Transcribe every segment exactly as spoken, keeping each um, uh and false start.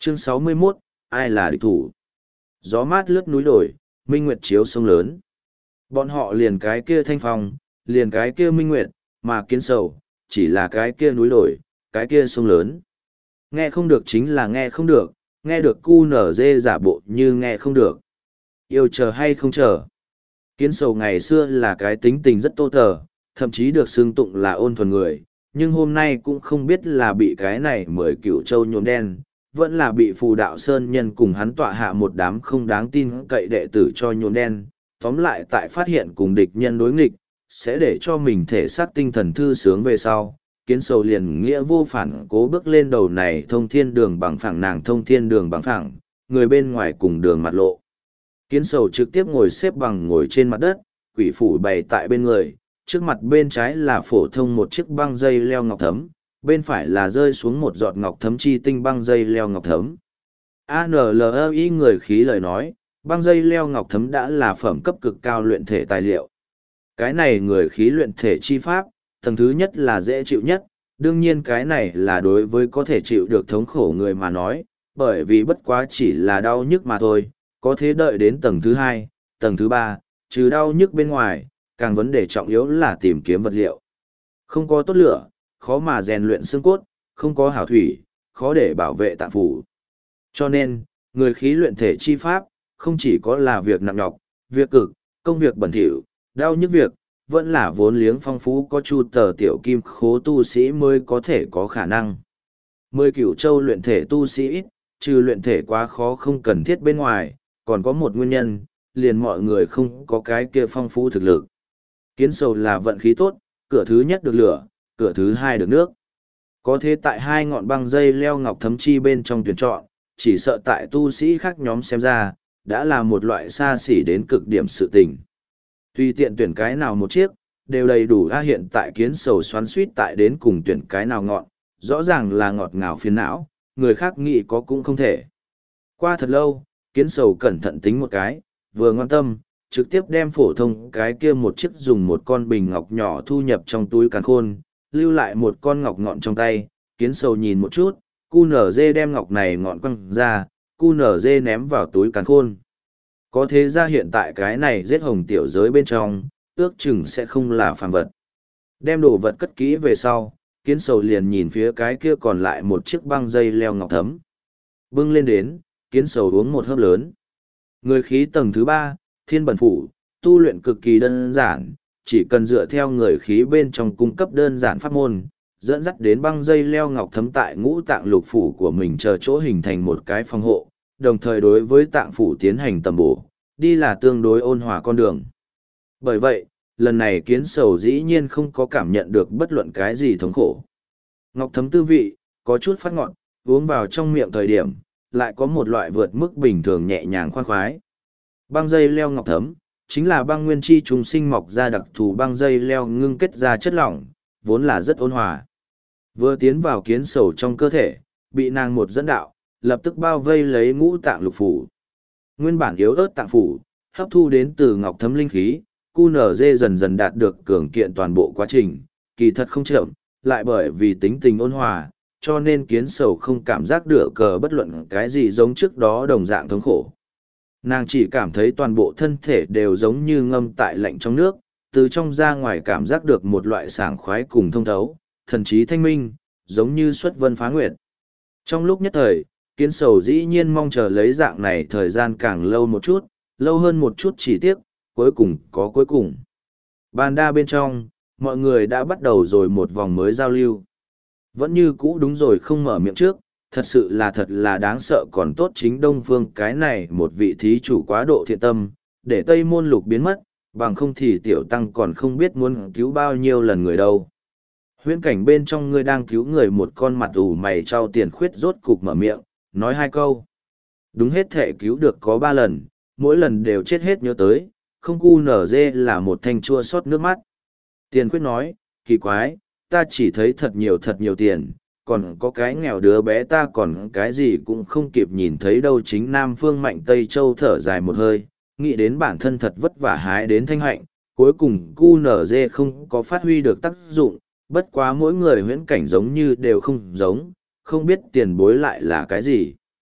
Chương sáu mươi mốt, ai là địch thủ? Gió mát lướt núi đồi, minh nguyệt chiếu sông lớn. Bọn họ liền cái kia thanh phong, liền cái kia minh nguyệt, mà kiến sầu, chỉ là cái kia núi đồi, cái kia sông lớn. Nghe không được chính là nghe không được, nghe được cu nở dê giả bộ như nghe không được. Yêu chờ hay không chờ? Kiến sầu ngày xưa là cái tính tình rất tô tờ, thậm chí được xưng tụng là ôn thuần người, nhưng hôm nay cũng không biết là bị cái này mười cựu châu nhuộm đen, vẫn là bị phù đạo sơn nhân cùng hắn tọa hạ một đám không đáng tin cậy đệ tử cho nhuộm đen. Tóm lại tại phát hiện cùng địch nhân đối nghịch, sẽ để cho mình thể xác tinh thần thư sướng về sau. Kiến sầu liền nghĩa vô phản cố bước lên đầu này thông thiên đường bằng phẳng, nàng thông thiên đường bằng phẳng, người bên ngoài cùng đường mặt lộ. Kiến sầu trực tiếp ngồi xếp bằng ngồi trên mặt đất, quỷ phủ bày tại bên người, trước mặt bên trái là phổ thông một chiếc băng dây leo ngọc thấm, bên phải là rơi xuống một giọt ngọc thấm chi tinh băng dây leo ngọc thấm. a en lờ e i người khí lời nói, băng dây leo ngọc thấm đã là phẩm cấp cực cao luyện thể tài liệu. Cái này người khí luyện thể chi pháp, tầng thứ nhất là dễ chịu nhất, đương nhiên cái này là đối với có thể chịu được thống khổ người mà nói, bởi vì bất quá chỉ là đau nhức mà thôi, có thể đợi đến tầng thứ hai, tầng thứ ba, trừ đau nhức bên ngoài, càng vấn đề trọng yếu là tìm kiếm vật liệu. Không có tốt lửa, khó mà rèn luyện xương cốt, không có hảo thủy, khó để bảo vệ tạng phủ. Cho nên, người khí luyện thể chi pháp, không chỉ có là việc nặng nhọc, việc cực, công việc bẩn thỉu, đau nhức việc, vẫn là vốn liếng phong phú có chu tờ tiểu kim khố tu sĩ mới có thể có khả năng. Mười cửu châu luyện thể tu sĩ ít, trừ luyện thể quá khó không cần thiết bên ngoài, còn có một nguyên nhân, liền mọi người không có cái kia phong phú thực lực. Kiến sầu là vận khí tốt, cửa thứ nhất được lửa, cửa thứ hai được nước. Có thế tại hai ngọn băng dây leo ngọc thấm chi bên trong tuyển chọn, chỉ sợ tại tu sĩ khác nhóm xem ra, đã là một loại xa xỉ đến cực điểm sự tình. Tùy tiện tuyển cái nào một chiếc, đều đầy đủ. A hiện tại kiến sầu xoắn suýt tại đến cùng tuyển cái nào ngọn, rõ ràng là ngọt ngào phiền não, người khác nghĩ có cũng không thể. Qua thật lâu, kiến sầu cẩn thận tính một cái, vừa ngoan tâm, trực tiếp đem phổ thông cái kia một chiếc dùng một con bình ngọc nhỏ thu nhập trong túi càn khôn, lưu lại một con ngọc ngọn trong tay, kiến sầu nhìn một chút, cu nở dê đem ngọc này ngọn quăng ra, cu nở dê ném vào túi càn khôn. Có thế ra hiện tại cái này giết hồng tiểu giới bên trong, ước chừng sẽ không là phàm vật. Đem đồ vật cất kỹ về sau, kiến sầu liền nhìn phía cái kia còn lại một chiếc băng dây leo ngọc thấm. Bưng lên đến, kiến sầu uống một hớp lớn. Người khí tầng thứ ba, thiên bẩn phủ, tu luyện cực kỳ đơn giản, chỉ cần dựa theo người khí bên trong cung cấp đơn giản pháp môn, dẫn dắt đến băng dây leo ngọc thấm tại ngũ tạng lục phủ của mình chờ chỗ hình thành một cái phòng hộ, đồng thời đối với tạng phủ tiến hành tầm bổ, đi là tương đối ôn hòa con đường. Bởi vậy, lần này kiến sầu dĩ nhiên không có cảm nhận được bất luận cái gì thống khổ. Ngọc thấm tư vị, có chút phát ngọt, uống vào trong miệng thời điểm, lại có một loại vượt mức bình thường nhẹ nhàng khoan khoái. Băng dây leo ngọc thấm, chính là băng nguyên chi trùng sinh mọc ra đặc thù băng dây leo ngưng kết ra chất lỏng, vốn là rất ôn hòa. Vừa tiến vào kiến sầu trong cơ thể, bị nàng một dẫn đạo, lập tức bao vây lấy ngũ tạng lục phủ. Nguyên bản yếu ớt tạng phủ, hấp thu đến từ ngọc thấm linh khí, cu nở dê dần dần đạt được cường kiện toàn bộ quá trình, kỳ thật không chậm, lại bởi vì tính tình ôn hòa, cho nên kiến sầu không cảm giác được cờ bất luận cái gì giống trước đó đồng dạng thống khổ. Nàng chỉ cảm thấy toàn bộ thân thể đều giống như ngâm tại lạnh trong nước, từ trong ra ngoài cảm giác được một loại sảng khoái cùng thông thấu, thần trí thanh minh, giống như xuất vân phá nguyệt. Trong lúc nhất thời, kiến sầu dĩ nhiên mong chờ lấy dạng này thời gian càng lâu một chút, lâu hơn một chút chỉ tiếc, cuối cùng có cuối cùng. Bàn đa bên trong, mọi người đã bắt đầu rồi một vòng mới giao lưu. Vẫn như cũ đúng rồi không mở miệng trước, thật sự là thật là đáng sợ còn tốt chính Đông Phương cái này một vị thí chủ quá độ thiện tâm, để Tây Môn Lục biến mất, bằng không thì tiểu tăng còn không biết muốn cứu bao nhiêu lần người đâu. Huyễn cảnh bên trong ngươi đang cứu người một con mặt ủ mày trao tiền khuyết rốt cục mở miệng, nói hai câu. Đúng hết thể cứu được có ba lần, mỗi lần đều chết hết nhớ tới, không cu nở dê là một thanh chua xót nước mắt. Tiền khuyết nói, kỳ quái, ta chỉ thấy thật nhiều thật nhiều tiền, còn có cái nghèo đứa bé ta còn cái gì cũng không kịp nhìn thấy đâu. Chính Nam Phương Mạnh Tây Châu thở dài một hơi, nghĩ đến bản thân thật vất vả hái đến thanh hạnh, cuối cùng cu nở dê không có phát huy được tác dụng, bất quá mỗi người huyễn cảnh giống như đều không giống, không biết tiền bối lại là cái gì.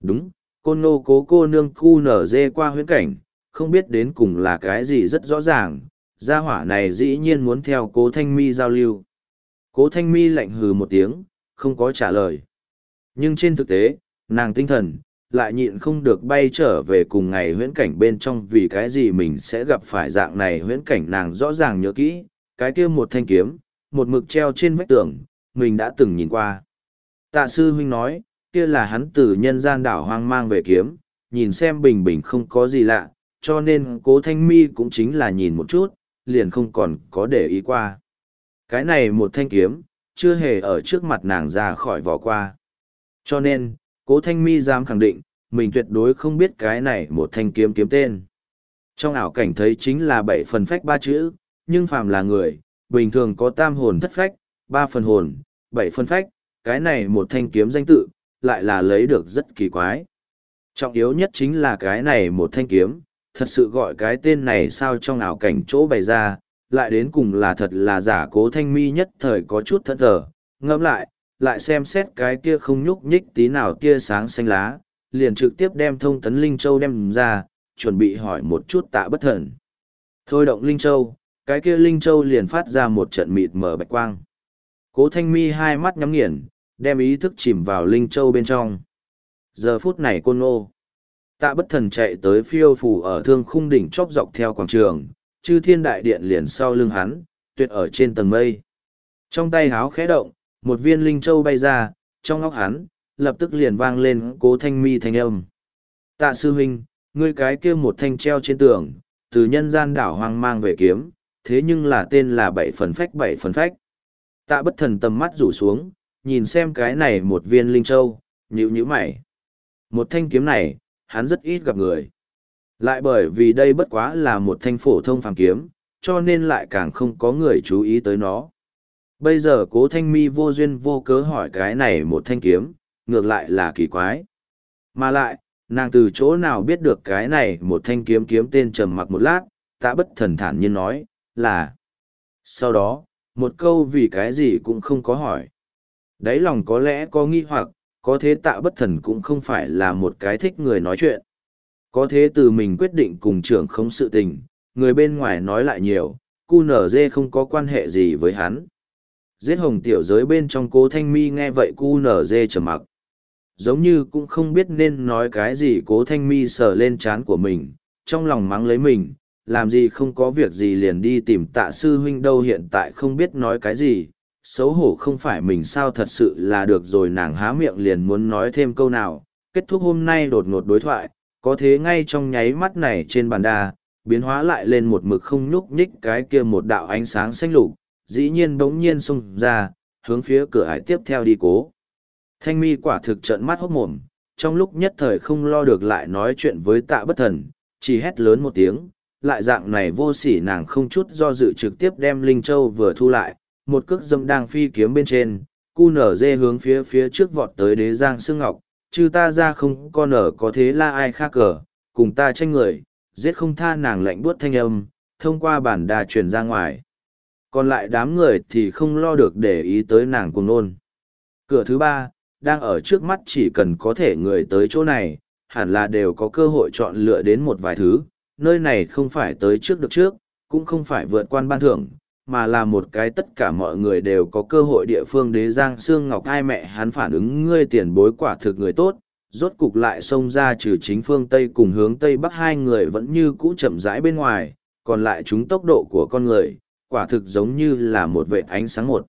Đúng, côn nô cố cô nương cu nở dê qua huyễn cảnh, không biết đến cùng là cái gì rất rõ ràng, gia hỏa này dĩ nhiên muốn theo cố thanh mi giao lưu. Cố thanh mi lạnh hừ một tiếng, không có trả lời. Nhưng trên thực tế, nàng tinh thần, lại nhịn không được bay trở về cùng ngày huyễn cảnh bên trong vì cái gì mình sẽ gặp phải dạng này huyễn cảnh nàng rõ ràng nhớ kỹ, cái kia một thanh kiếm, một mực treo trên vách tường, mình đã từng nhìn qua. Tạ sư huynh nói, kia là hắn từ nhân gian đảo hoang mang về kiếm, nhìn xem bình bình không có gì lạ, cho nên cố thanh mi cũng chính là nhìn một chút, liền không còn có để ý qua. Cái này một thanh kiếm, chưa hề ở trước mặt nàng ra khỏi vỏ qua. Cho nên, cố thanh mi dám khẳng định, mình tuyệt đối không biết cái này một thanh kiếm kiếm tên. Trong ảo cảnh thấy chính là bảy phần phách ba chữ, nhưng phàm là người, bình thường có tam hồn thất phách, ba phần hồn, bảy phần phách, cái này một thanh kiếm danh tự, lại là lấy được rất kỳ quái. Trọng yếu nhất chính là cái này một thanh kiếm, thật sự gọi cái tên này sao trong ảo cảnh chỗ bày ra, lại đến cùng là thật là giả. Cố thanh mi nhất thời có chút thẫn thờ, ngẫm lại, lại xem xét cái kia không nhúc nhích tí nào tia sáng xanh lá, liền trực tiếp đem thông tấn Linh Châu đem ra, chuẩn bị hỏi một chút Tạ Bất Thần. Thôi động Linh Châu, cái kia Linh Châu liền phát ra một trận mịt mờ bạch quang. Cố thanh mi hai mắt nhắm nghiền, đem ý thức chìm vào Linh Châu bên trong. Giờ phút này Côn Ngô, Tạ Bất Thần chạy tới phiêu phù ở thương khung đỉnh chóp dọc theo quảng trường, chư thiên đại điện liền sau lưng hắn, tuyệt ở trên tầng mây. Trong tay háo khẽ động, một viên Linh Châu bay ra, trong óc hắn, lập tức liền vang lên cố thanh mi thanh âm. Tạ sư huynh, ngươi cái kia một thanh treo trên tường, từ nhân gian đảo hoang mang về kiếm, thế nhưng là tên là bảy phần phách bảy phần phách. Tạ Bất Thần tầm mắt rủ xuống, nhìn xem cái này một viên Linh Châu, nhíu nhíu mày. Một thanh kiếm này, hắn rất ít gặp người. Lại bởi vì đây bất quá là một thanh phổ thông phàm kiếm, cho nên lại càng không có người chú ý tới nó. Bây giờ cố thanh mi vô duyên vô cớ hỏi cái này một thanh kiếm, ngược lại là kỳ quái. Mà lại, nàng từ chỗ nào biết được cái này một thanh kiếm kiếm tên trầm mặc một lát, Tạ Bất Thần thản nhiên nói, là. Sau đó, một câu vì cái gì cũng không có hỏi. Đáy lòng có lẽ có nghi hoặc, có thế Tạ Bất Thần cũng không phải là một cái thích người nói chuyện. Có thế từ mình quyết định cùng trưởng không sự tình, người bên ngoài nói lại nhiều, cu nở dê không có quan hệ gì với hắn. Giết hồng tiểu giới bên trong cố thanh mi nghe vậy cu nở dê trầm mặc. Giống như cũng không biết nên nói cái gì. Cố thanh mi sờ lên trán của mình, trong lòng mắng lấy mình, làm gì không có việc gì liền đi tìm Tạ sư huynh đâu, hiện tại không biết nói cái gì, xấu hổ không phải mình sao, thật sự là được rồi. Nàng há miệng liền muốn nói thêm câu nào, kết thúc hôm nay đột ngột đối thoại, có thế ngay trong nháy mắt này trên bàn đa, biến hóa lại lên một mực không nhúc nhích cái kia một đạo ánh sáng xanh lục, dĩ nhiên bỗng nhiên xông ra, hướng phía cửa ải tiếp theo đi. Cố thanh mi quả thực trợn mắt hốt mồm, trong lúc nhất thời không lo được lại nói chuyện với Tạ Bất Thần, chỉ hét lớn một tiếng, lại dạng này vô sỉ nàng không chút do dự trực tiếp đem Linh Châu vừa thu lại, một cước dâm đang phi kiếm bên trên, cu nở dê hướng phía phía trước vọt tới Đế Giang Sương Ngọc, chứ ta ra không con nở có thế la ai khác cờ, cùng ta tranh người, giết không tha. Nàng lạnh buốt thanh âm, thông qua bản đà truyền ra ngoài. Còn lại đám người thì không lo được để ý tới nàng cuồng nôn. Cửa thứ ba, đang ở trước mắt, chỉ cần có thể người tới chỗ này, hẳn là đều có cơ hội chọn lựa đến một vài thứ. Nơi này không phải tới trước được trước, cũng không phải vượt quan ban thưởng, mà là một cái tất cả mọi người đều có cơ hội địa phương. Đế Giang Sương Ngọc ai mẹ hắn phản ứng ngươi tiền bối quả thực người tốt, rốt cục lại xông ra, trừ chính phương Tây cùng hướng Tây Bắc hai người vẫn như cũ chậm rãi bên ngoài, còn lại chúng tốc độ của con người, quả thực giống như là một vệt ánh sáng một.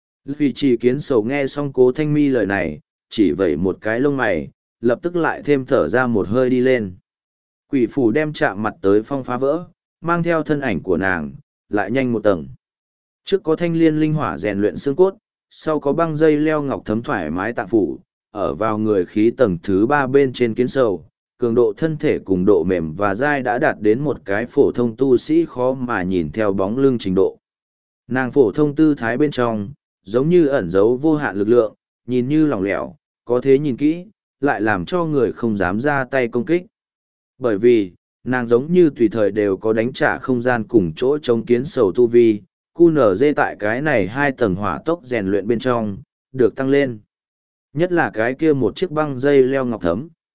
Vì chỉ kiến sầu nghe xong cố thanh mi lời này, chỉ vẩy một cái lông mày, lập tức lại thêm thở ra một hơi đi lên. Quỷ phủ đem chạm mặt tới phong phá vỡ, mang theo thân ảnh của nàng, lại nhanh một tầng. Trước có thanh liên linh hỏa rèn luyện xương cốt, sau có băng dây leo ngọc thấm thoải mái tạng phủ, ở vào người khí tầng thứ ba bên trên kiến sầu, cường độ thân thể cùng độ mềm và dai đã đạt đến một cái phổ thông tu sĩ khó mà nhìn theo bóng lưng trình độ. Nàng phổ thông tư thái bên trong, giống như ẩn giấu vô hạn lực lượng, nhìn như lỏng lẻo, có thế nhìn kỹ, lại làm cho người không dám ra tay công kích. Bởi vì, nàng giống như tùy thời đều có đánh trả không gian cùng chỗ chống kiến sầu tu vi, cu nở dê tại cái này hai tầng hỏa tốc rèn luyện bên trong, được tăng lên. Nhất là cái kia một chiếc băng dây leo ngọc thấm,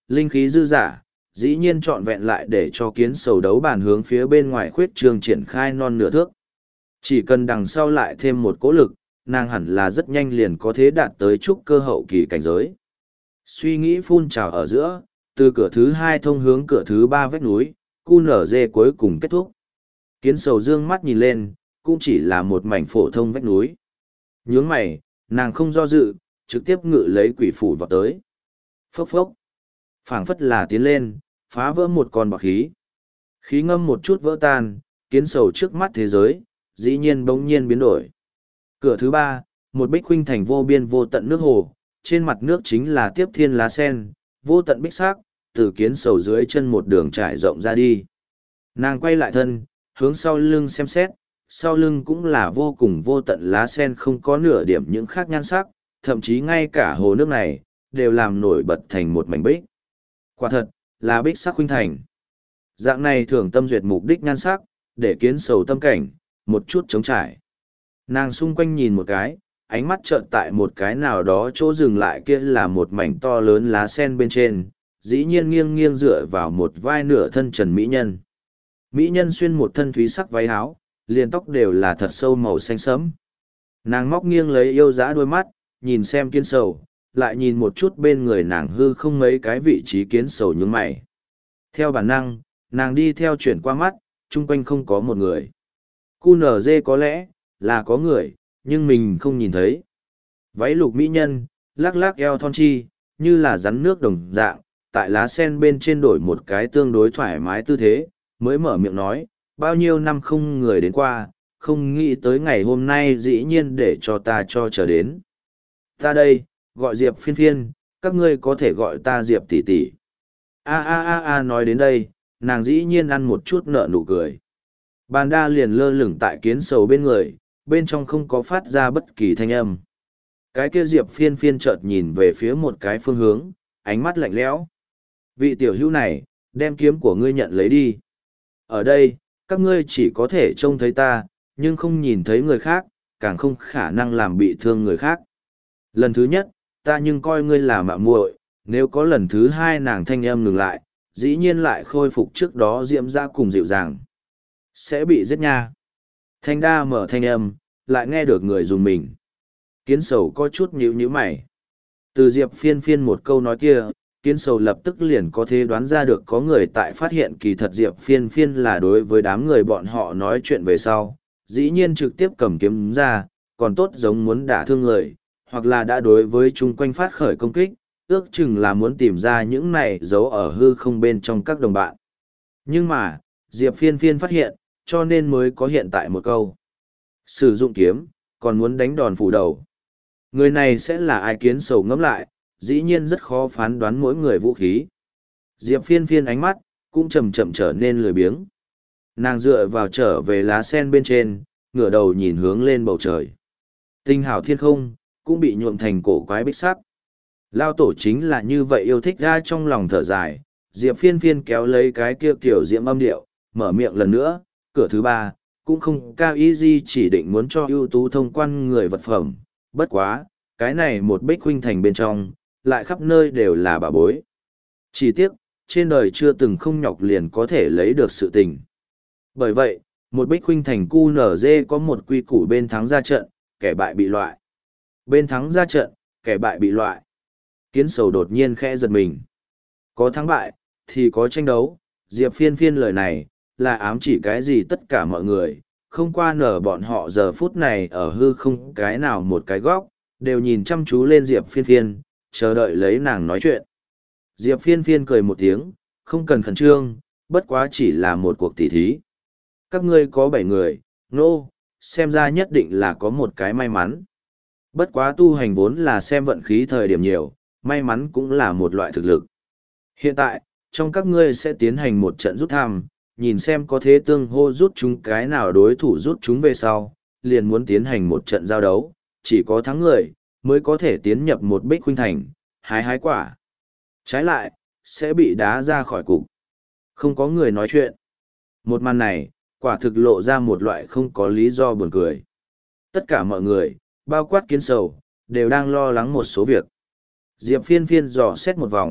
linh khí dư giả, dĩ nhiên trọn vẹn lại để cho kiến sầu đấu bàn hướng phía bên ngoài khuyết trường triển khai non nửa thước. Chỉ cần đằng sau lại thêm một cỗ lực, nàng hẳn là rất nhanh liền có thể đạt tới trúc cơ hậu kỳ cảnh giới. Suy nghĩ phun trào ở giữa, từ cửa thứ hai thông hướng cửa thứ ba vách núi, cu nở dê cuối cùng kết thúc. Kiến sầu dương mắt nhìn lên, cũng chỉ là một mảnh phổ thông vách núi. Nhướng mày, nàng không do dự, trực tiếp ngự lấy quỷ phủ vào tới. Phốc phốc. Phảng phất là tiến lên, phá vỡ một con bọt khí. Khí ngâm một chút vỡ tan, kiến sầu trước mắt thế giới, dĩ nhiên bỗng nhiên biến đổi. Cửa thứ ba, một bích huynh thành vô biên vô tận nước hồ, trên mặt nước chính là tiếp thiên lá sen, vô tận bích sắc, từ kiến sầu dưới chân một đường trải rộng ra đi. Nàng quay lại thân, hướng sau lưng xem xét, sau lưng cũng là vô cùng vô tận lá sen không có nửa điểm những khác nhan sắc, thậm chí ngay cả hồ nước này, đều làm nổi bật thành một mảnh bích. Quả thật, là bích sắc huynh thành. Dạng này thường tâm duyệt mục đích nhan sắc, để kiến sầu tâm cảnh, một chút trống trải. Nàng xung quanh nhìn một cái, ánh mắt trợn tại một cái nào đó chỗ dừng lại kia là một mảnh to lớn lá sen bên trên, dĩ nhiên nghiêng nghiêng dựa vào một vai nửa thân trần mỹ nhân. Mỹ nhân xuyên một thân thúy sắc váy áo, liền tóc đều là thật sâu màu xanh sẫm. Nàng móc nghiêng lấy yêu dã đôi mắt, nhìn xem kiến sầu, lại nhìn một chút bên người nàng hư không mấy cái vị trí kiến sầu nhướng mày. Theo bản năng, nàng đi theo chuyển qua mắt, chung quanh không có một người. Cu nở dê có lẽ, là có người, nhưng mình không nhìn thấy. Váy lục mỹ nhân, lắc lắc eo thon chi, như là rắn nước đồng dạng, tại lá sen bên trên đổi một cái tương đối thoải mái tư thế, mới mở miệng nói, bao nhiêu năm không người đến qua, không nghĩ tới ngày hôm nay dĩ nhiên để cho ta cho chờ đến. Ta đây, gọi Diệp phiên phiên, các ngươi có thể gọi ta Diệp tỷ tỷ. A a a a nói đến đây, nàng dĩ nhiên ăn một chút nở nụ cười. Bàn đa liền lơ lửng tại kiến sầu bên người, bên trong không có phát ra bất kỳ thanh âm. Cái kia Diệp phiên phiên chợt nhìn về phía một cái phương hướng, ánh mắt lạnh lẽo. Vị tiểu hữu này, đem kiếm của ngươi nhận lấy đi. Ở đây, các ngươi chỉ có thể trông thấy ta, nhưng không nhìn thấy người khác, càng không khả năng làm bị thương người khác. Lần thứ nhất, ta nhưng coi ngươi là mạ muội, nếu có lần thứ hai nàng thanh âm ngừng lại, dĩ nhiên lại khôi phục trước đó diễm ra cùng dịu dàng. Sẽ bị giết nha. Thanh đa mở thanh âm, lại nghe được người dùng mình. Kiến sầu có chút nhíu nhíu mày. Từ Diệp phiên phiên một câu nói kia, kiến sầu lập tức liền có thể đoán ra được có người tại phát hiện kỳ thật Diệp phiên phiên là đối với đám người bọn họ nói chuyện về sau. Dĩ nhiên trực tiếp cầm kiếm ra, còn tốt giống muốn đả thương người, hoặc là đã đối với chung quanh phát khởi công kích, ước chừng là muốn tìm ra những này giấu ở hư không bên trong các đồng bạn. Nhưng mà, Diệp phiên phiên phát hiện, cho nên mới có hiện tại một câu. Sử dụng kiếm, còn muốn đánh đòn phủ đầu. Người này sẽ là ai kiến sầu ngẫm lại, dĩ nhiên rất khó phán đoán mỗi người vũ khí. Diệp phiên phiên ánh mắt, cũng chậm chậm trở nên lười biếng. Nàng dựa vào trở về lá sen bên trên, ngửa đầu nhìn hướng lên bầu trời. Tinh hào thiên không, cũng bị nhuộm thành cổ quái bích sắc. Lao tổ chính là như vậy yêu thích ra trong lòng thở dài, Diệp phiên phiên kéo lấy cái kia kiểu diễm âm điệu, mở miệng lần nữa, cửa thứ ba, cũng không cao ý gì chỉ định muốn cho ưu tú thông quan người vật phẩm, bất quá, cái này một bích huynh thành bên trong, lại khắp nơi đều là bà bối. Chỉ tiếc, trên đời chưa từng không nhọc liền có thể lấy được sự tình. Bởi vậy, một bích huynh thành cu nở dê có một quy củ bên thắng ra trận, kẻ bại bị loại. Bên thắng ra trận, kẻ bại bị loại. Kiến sầu đột nhiên khẽ giật mình. Có thắng bại, thì có tranh đấu, Diệp phiên phiên lời này, là ám chỉ cái gì tất cả mọi người, không qua nở bọn họ giờ phút này ở hư không cái nào một cái góc, đều nhìn chăm chú lên Diệp phiên phiên, chờ đợi lấy nàng nói chuyện. Diệp phiên phiên cười một tiếng, không cần khẩn trương, bất quá chỉ là một cuộc tỉ thí. Các ngươi có bảy người, nô, no, xem ra nhất định là có một cái may mắn. Bất quá tu hành vốn là xem vận khí thời điểm nhiều, may mắn cũng là một loại thực lực. Hiện tại, trong các ngươi sẽ tiến hành một trận rút thăm, nhìn xem có thế tương hô rút chúng cái nào đối thủ rút chúng về sau, liền muốn tiến hành một trận giao đấu, chỉ có thắng người, mới có thể tiến nhập một bích huynh thành, hái hái quả. Trái lại, sẽ bị đá ra khỏi cục. Không có người nói chuyện. Một màn này, quả thực lộ ra một loại không có lý do buồn cười. Tất cả mọi người, bao quát kiến sầu, đều đang lo lắng một số việc. Diệp phiên phiên dò xét một vòng,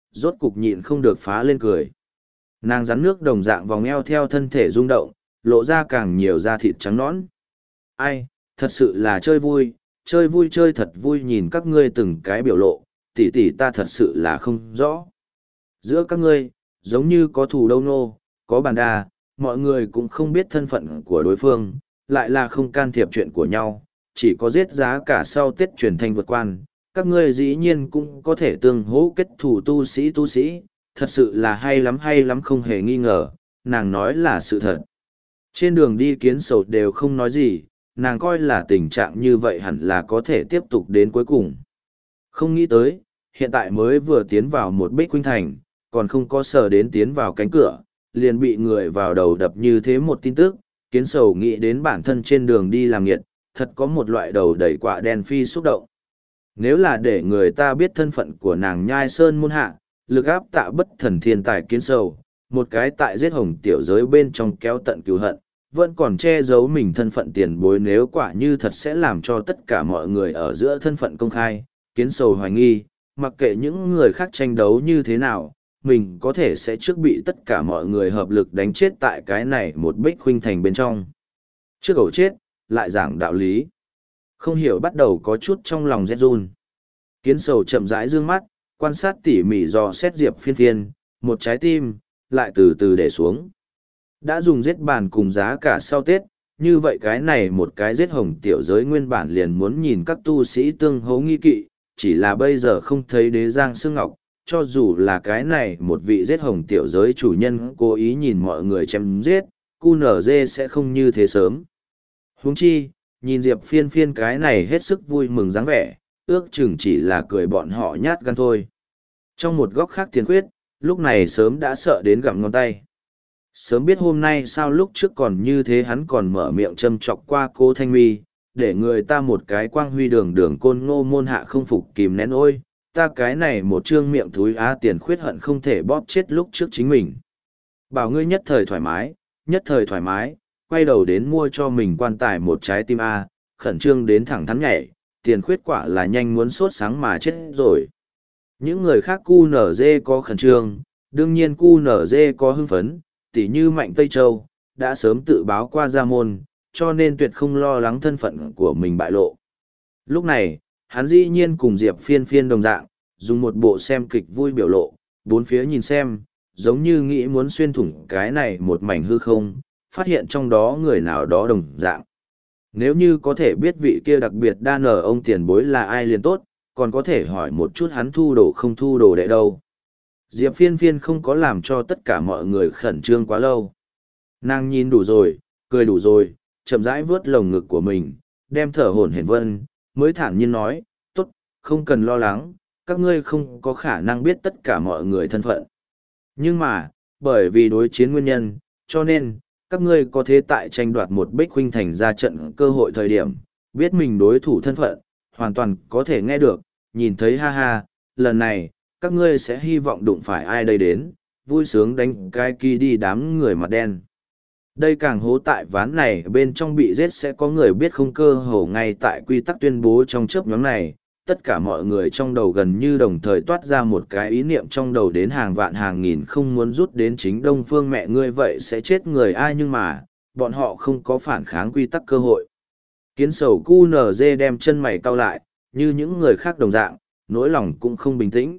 rốt cục nhịn không được phá lên cười. Nàng rắn nước đồng dạng vòng eo theo thân thể rung động, lộ ra càng nhiều da thịt trắng nõn. Ai, thật sự là chơi vui, chơi vui chơi thật vui, nhìn các ngươi từng cái biểu lộ, tỷ tỷ ta thật sự là không rõ. Giữa các ngươi, giống như có thù đâu nô, có bàn đà, mọi người cũng không biết thân phận của đối phương, lại là không can thiệp chuyện của nhau, chỉ có giết giá cả sau Tết truyền thanh vượt quan. Các ngươi dĩ nhiên cũng có thể tương hỗ kết thủ tu sĩ tu sĩ, thật sự là hay lắm hay lắm, không hề nghi ngờ, nàng nói là sự thật. Trên đường đi Kiến Sầu đều không nói gì, nàng coi là tình trạng như vậy hẳn là có thể tiếp tục đến cuối cùng. Không nghĩ tới, hiện tại mới vừa tiến vào một Bích Khuynh Thành, còn không có sờ đến tiến vào cánh cửa, liền bị người vào đầu đập như thế một tin tức. Kiến Sầu nghĩ đến bản thân trên đường đi làm nghiệt, thật có một loại đầu đẩy quạ đen phi xúc động. Nếu là để người ta biết thân phận của nàng Nhai Sơn môn hạ, lực áp tạ bất thần thiên tài Kiến Sầu, một cái tại giết hồng tiểu giới bên trong kéo tận cừu hận, vẫn còn che giấu mình thân phận tiền bối, nếu quả như thật sẽ làm cho tất cả mọi người ở giữa thân phận công khai. Kiến Sầu hoài nghi, mặc kệ những người khác tranh đấu như thế nào, mình có thể sẽ trước bị tất cả mọi người hợp lực đánh chết tại cái này một Bích Khuynh Thành bên trong. Trước ẩu chết, lại giảng đạo lý. Không hiểu bắt đầu có chút trong lòng rét run. Kiến Sầu chậm rãi dương mắt, quan sát tỉ mỉ dò xét Diệp Phiên Phiên, một trái tim, lại từ từ để xuống. Đã dùng giết bàn cùng giá cả sau Tết, như vậy cái này một cái giết hồng tiểu giới nguyên bản liền muốn nhìn các tu sĩ tương hấu nghi kỵ, chỉ là bây giờ không thấy đế giang sương ngọc, cho dù là cái này một vị giết hồng tiểu giới chủ nhân cố ý nhìn mọi người chém giết, cu nở dê sẽ không như thế sớm. Huống chi, nhìn Diệp Phiên Phiên cái này hết sức vui mừng dáng vẻ, ước chừng chỉ là cười bọn họ nhát gan thôi. Trong một góc khác Tiền Khuyết, lúc này sớm đã sợ đến gặm ngón tay. Sớm biết hôm nay sao lúc trước còn như thế, hắn còn mở miệng châm chọc qua cô Thanh Mi, để người ta một cái quang huy đường đường côn ngô môn hạ không phục kìm nén, ôi, ta cái này một trương miệng thúi á. Tiền Khuyết hận không thể bóp chết lúc trước chính mình. Bảo ngươi nhất thời thoải mái, nhất thời thoải mái, quay đầu đến mua cho mình quan tài một trái tim A, khẩn trương đến thẳng thắn nhảy, Tiền Khuyết quả là nhanh muốn sốt sáng mà chết rồi. Những người khác cu nở dê có khẩn trương, đương nhiên cu nở dê có hưng phấn, tỉ như Mạnh Tây Châu, đã sớm tự báo qua gia môn, cho nên tuyệt không lo lắng thân phận của mình bại lộ. Lúc này, hắn dĩ nhiên cùng Diệp Phiên Phiên đồng dạng, dùng một bộ xem kịch vui biểu lộ, bốn phía nhìn xem, giống như nghĩ muốn xuyên thủng cái này một mảnh hư không, phát hiện trong đó người nào đó đồng dạng. Nếu như có thể biết vị kia đặc biệt đa nở ông tiền bối là ai liền tốt, còn có thể hỏi một chút hắn thu đồ không thu đồ đệ đâu. Diệp Phiên Phiên không có làm cho tất cả mọi người khẩn trương quá lâu. Nàng nhìn đủ rồi, cười đủ rồi, chậm rãi vớt lồng ngực của mình, đem thở hổn hển vân, mới thản nhiên nói, tốt, không cần lo lắng, các ngươi không có khả năng biết tất cả mọi người thân phận. Nhưng mà, bởi vì đối chiến nguyên nhân, cho nên, các ngươi có thế tại tranh đoạt một Bích Khuynh Thành ra trận cơ hội thời điểm, biết mình đối thủ thân phận, hoàn toàn có thể nghe được, nhìn thấy ha ha, lần này, các ngươi sẽ hy vọng đụng phải ai đây đến, vui sướng đánh cái kỳ đi đám người mặt đen. Đây càng hố tại ván này bên trong bị giết sẽ có người biết không, cơ hồ ngay tại quy tắc tuyên bố trong chớp nhóm này, tất cả mọi người trong đầu gần như đồng thời toát ra một cái ý niệm trong đầu, đến hàng vạn hàng nghìn không muốn rút đến chính Đông Phương mẹ ngươi vậy sẽ chết người ai, nhưng mà, bọn họ không có phản kháng quy tắc cơ hội. Kiến Sầu cu nở dê đem chân mày cau lại, như những người khác đồng dạng, nỗi lòng cũng không bình tĩnh.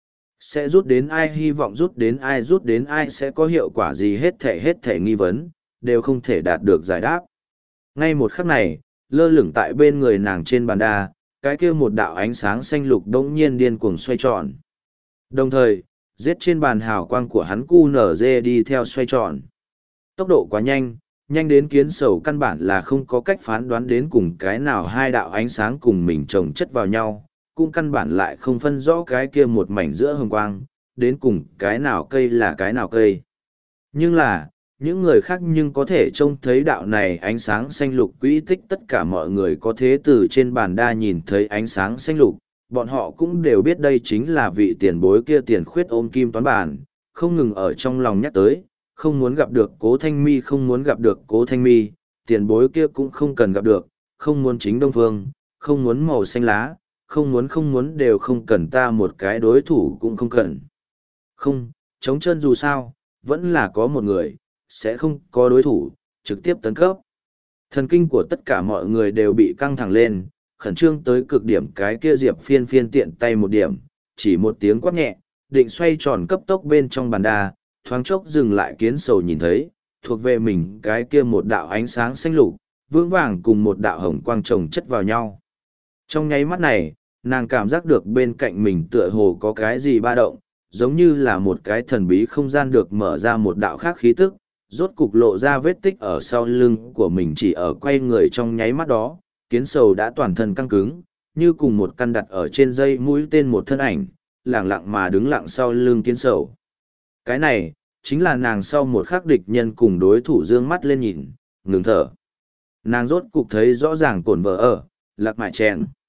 Sẽ rút đến ai, hy vọng rút đến ai, rút đến ai sẽ có hiệu quả gì, hết thể hết thể nghi vấn, đều không thể đạt được giải đáp. Ngay một khắc này, lơ lửng tại bên người nàng trên bàn đa, cái kia một đạo ánh sáng xanh lục đống nhiên điên cuồng xoay tròn. Đồng thời, giết trên bàn hào quang của hắn cu nở dê đi theo xoay tròn. Tốc độ quá nhanh, nhanh đến Kiến Sầu căn bản là không có cách phán đoán đến cùng cái nào hai đạo ánh sáng cùng mình chồng chất vào nhau, cũng căn bản lại không phân rõ cái kia một mảnh giữa hồng quang, đến cùng cái nào cây là cái nào cây. Nhưng là, những người khác nhưng có thể trông thấy đạo này ánh sáng xanh lục quỹ tích, tất cả mọi người có thế từ trên bàn đa nhìn thấy ánh sáng xanh lục, bọn họ cũng đều biết đây chính là vị tiền bối kia Tiền Khuyết ôm kim toán bàn, không ngừng ở trong lòng nhắc tới, không muốn gặp được Cố Thanh Mi, không muốn gặp được Cố Thanh Mi, tiền bối kia cũng không cần gặp được, không muốn chính Đông Phương, không muốn màu xanh lá, không muốn không muốn đều không cần, ta một cái đối thủ cũng không cần. Không, chống chân dù sao, vẫn là có một người, sẽ không có đối thủ, trực tiếp tấn cấp. Thần kinh của tất cả mọi người đều bị căng thẳng lên, khẩn trương tới cực điểm. Cái kia Diệp Phiên Phiên tiện tay một điểm, chỉ một tiếng quát nhẹ, định xoay tròn cấp tốc bên trong bàn đa, thoáng chốc dừng lại. Kiến Sầu nhìn thấy, thuộc về mình cái kia một đạo ánh sáng xanh lục, vững vàng cùng một đạo hồng quang chồng chất vào nhau. Trong nháy mắt này, nàng cảm giác được bên cạnh mình tựa hồ có cái gì ba động, giống như là một cái thần bí không gian được mở ra, một đạo khác khí tức, rốt cục lộ ra vết tích ở sau lưng của mình. Chỉ ở quay người trong nháy mắt đó, Kiến Sầu đã toàn thân căng cứng, như cùng một căn đặt ở trên dây mũi tên một thân ảnh, lẳng lặng mà đứng lặng sau lưng Kiến Sầu. Cái này, chính là nàng sau một khắc địch nhân cùng đối thủ dương mắt lên nhìn, ngừng thở. Nàng rốt cục thấy rõ ràng cổn vợ ở, lạc mại chèn.